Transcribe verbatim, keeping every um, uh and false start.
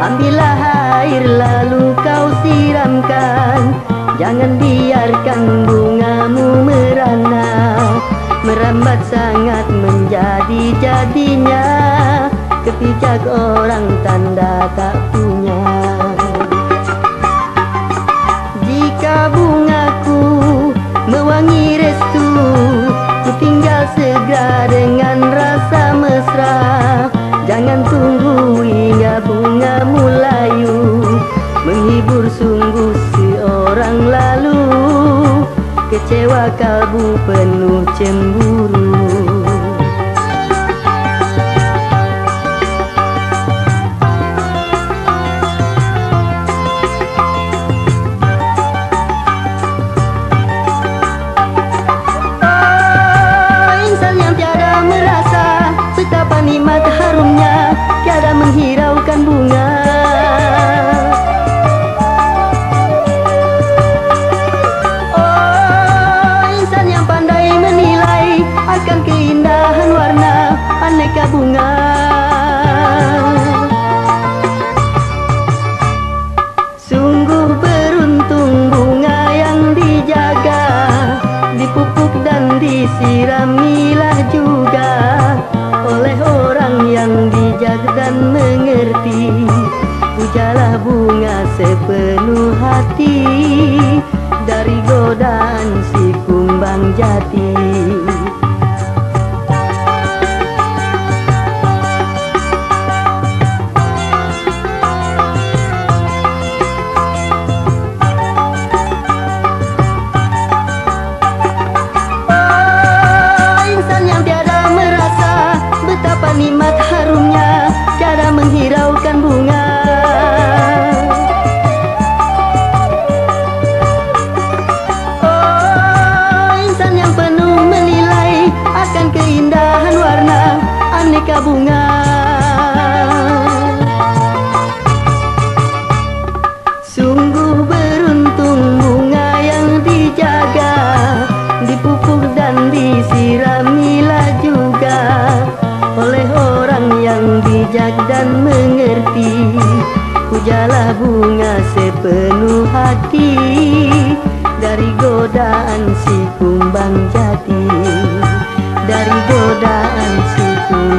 Ambillah air lalu kau siramkan, jangan biarkan bungamu merana, merambat sangat menjadi-jadinya, kepijak orang tanda tak punya. Jika bungaku mewangi restu, ku tinggal segera dengan rasa mesra. Jangan tunggu hingga bungamu layu, menghibur sungguh seorang lalu, kecewa kalbu penuh cemburu. Betapa nikmat harumnya, tiada menghiraukan bunga. Oh, insan yang pandai menilai akan keindahan warna aneka bunga. Sungguh beruntung bunga yang dijaga, dipupuk dan disiramilah juga oleh orang yang bijak dan mengerti. Pujalah bunga sepenuh hati, dari godaan si kumbang jati. Nikmat harumnya, cara menghiraukan bunga. Oh, insan yang penuh menilai akan keindahan warna aneka bunga. Sungguh beruntung bunga yang dijaga, dipupuk dan disiramilah juga oleh orang yang bijak dan mengerti. Pujalah bunga sepenuh hati, dari godaan si kumbang jati, dari godaan si kumbang